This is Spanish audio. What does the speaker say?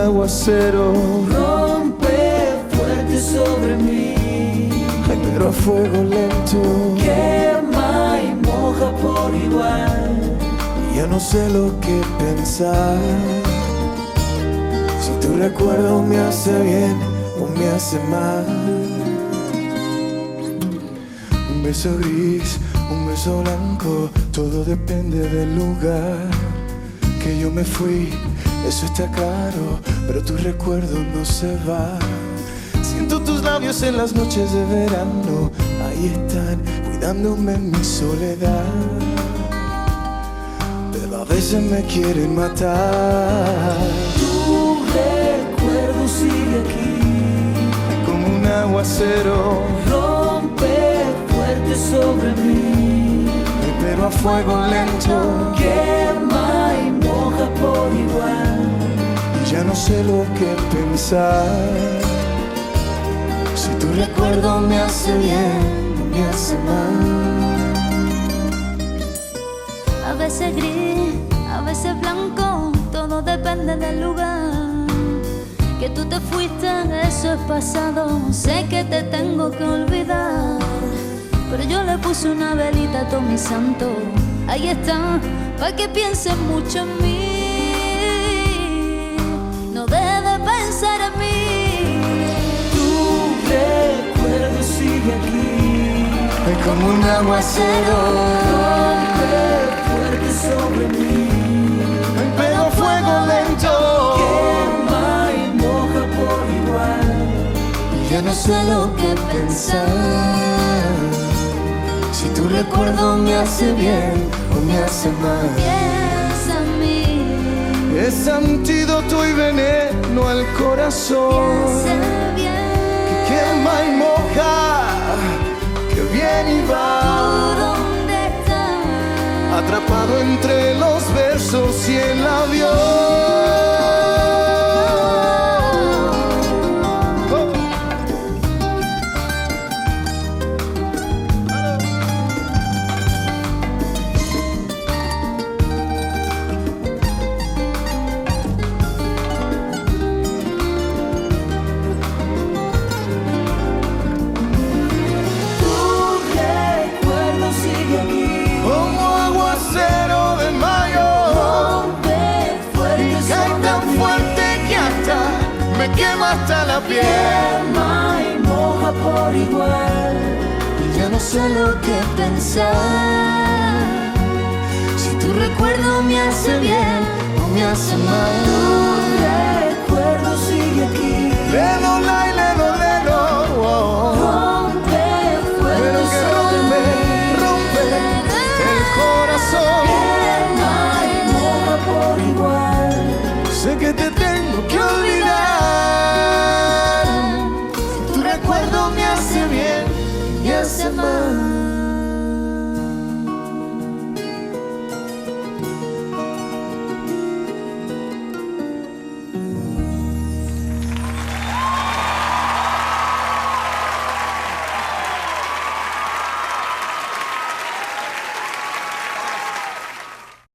aguacero rompe fuerte sobre mí. Ay, pero a fuego lento Quema y moja por igual. ya no sé lo que pensar. Si tu recuerdo me hace bien o me hace mal. Un beso gris, un beso blanco, todo depende del lugar. Que yo me fui, eso está claro, pero tu recuerdo no se va. Siento tus labios en las noches de verano, ahí están, cuidándome en mi soledad. Pero a veces me quieren matar. Tu recuerdo sigue aquí, Como un aguacero, rompe fuerte sobre mí. pero a fuego lento Quema y moja por igual. y ya no sé lo que pensar. Si tu recuerdo me hace bien o me hace mal. A veces gris, a veces blanco, todo depende del lugar. Que tú te fuiste, eso es pasado, sé que te tengo que olvidar. Pero yo le puse una velita a todo mi santo, ahí está, pa' que pienses mucho en mí. No dejes de pensar en mí. Tu recuerdo sigue aquí, Es como un aguacero, rompe fuerte sobre mí. pero a fuego lento Quema y moja por igual. y ya no sé lo que pensar. Si tu recuerdo me hace bien o me hace mal. Piensa en mí, Es antídoto y veneno al corazón. piensa bien. Quema y moja, que viene y ¿Tú va. dónde estás? Atrapado entre los versos y el avión. Tu recuerdo sigue aquí, Como aguacero de mayo, rompe fuerte cae sobre tan mí. fuerte que hasta me quema hasta la piel. Quema y moja por igual. Y ya no sé lo que pensar. Si tu recuerdo me hace bien o me hace mal.